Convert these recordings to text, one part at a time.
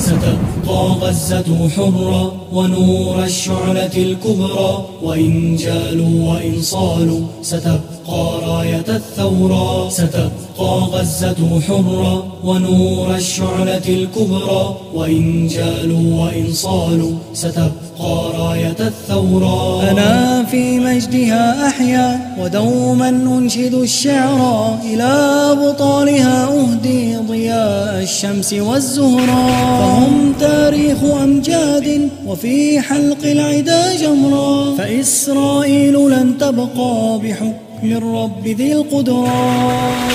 ستبقى غزة حرة ونور الشعلة الكبرى، وإن جالوا وإن صالوا ستبقى راية الثورة. ستبقى غزة حرة ونور الشعلة الكبرى، وإن جالوا وإن صالوا ستبقى راية الثورة. أنا في مجدها أحيا ودوما أنشد الشعر، إلى أبطالها أهدي ضياء الشمس والزهرة. فهم تاريخ أمجاد وفي حلق العدا جمرا، فإسرائيل لن تبقى بحكم الرب ذي القدرة.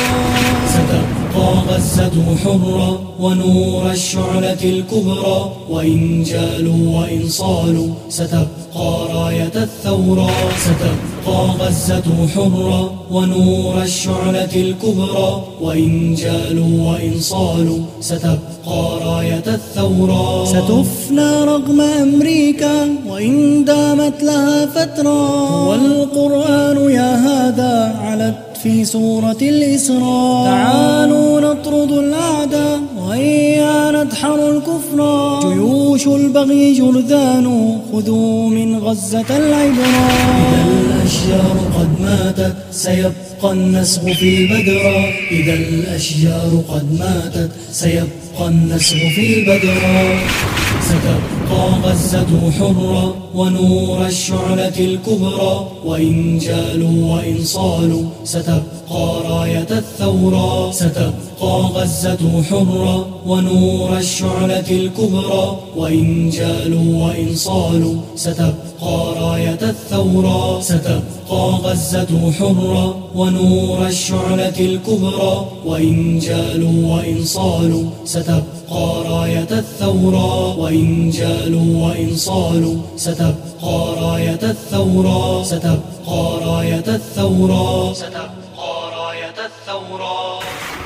ستبقى غزة حرة ونور الشعلة الكبرى، وإن جالوا وإن صالوا ستبقى راية الثورة. ستبقى غزة حرة ونور الشعلة الكبرى، وإن جالوا وإن صالوا ستبقى راية الثورة. ستفنى رغم أمريكا وإن دامت لها فترة، والقرآن يا هذا علت في سورة الإسراء. تعالوا نطرد الأعداء وهيا ندحر الكفر، جيوش البغي جرذان خذوا من غزة العبرة. إذا الأشجار قد ماتت سيبقى النسر في البدرة، إذا الأشجار قد ماتت سيبقى النسر في البدرة. ستبقى غزة حرة ونور الشعلة الكبرى، وإن جالوا وإن صالوا ستبقى راية الثورة. ستبقى غزة حرة ونور الشعلة الكبرى، وإن جالوا وإن صالوا ستبقى راية الثورة. ستبقى غزة حرة ونور الشعلة الكبرى، وإن جالوا وإن صالوا ستبقى راية الثورة. وإن جالوا وإن صالوا ستبقى راية الثورة. ستبقى راية الثورة. ستبقى راية الثورة.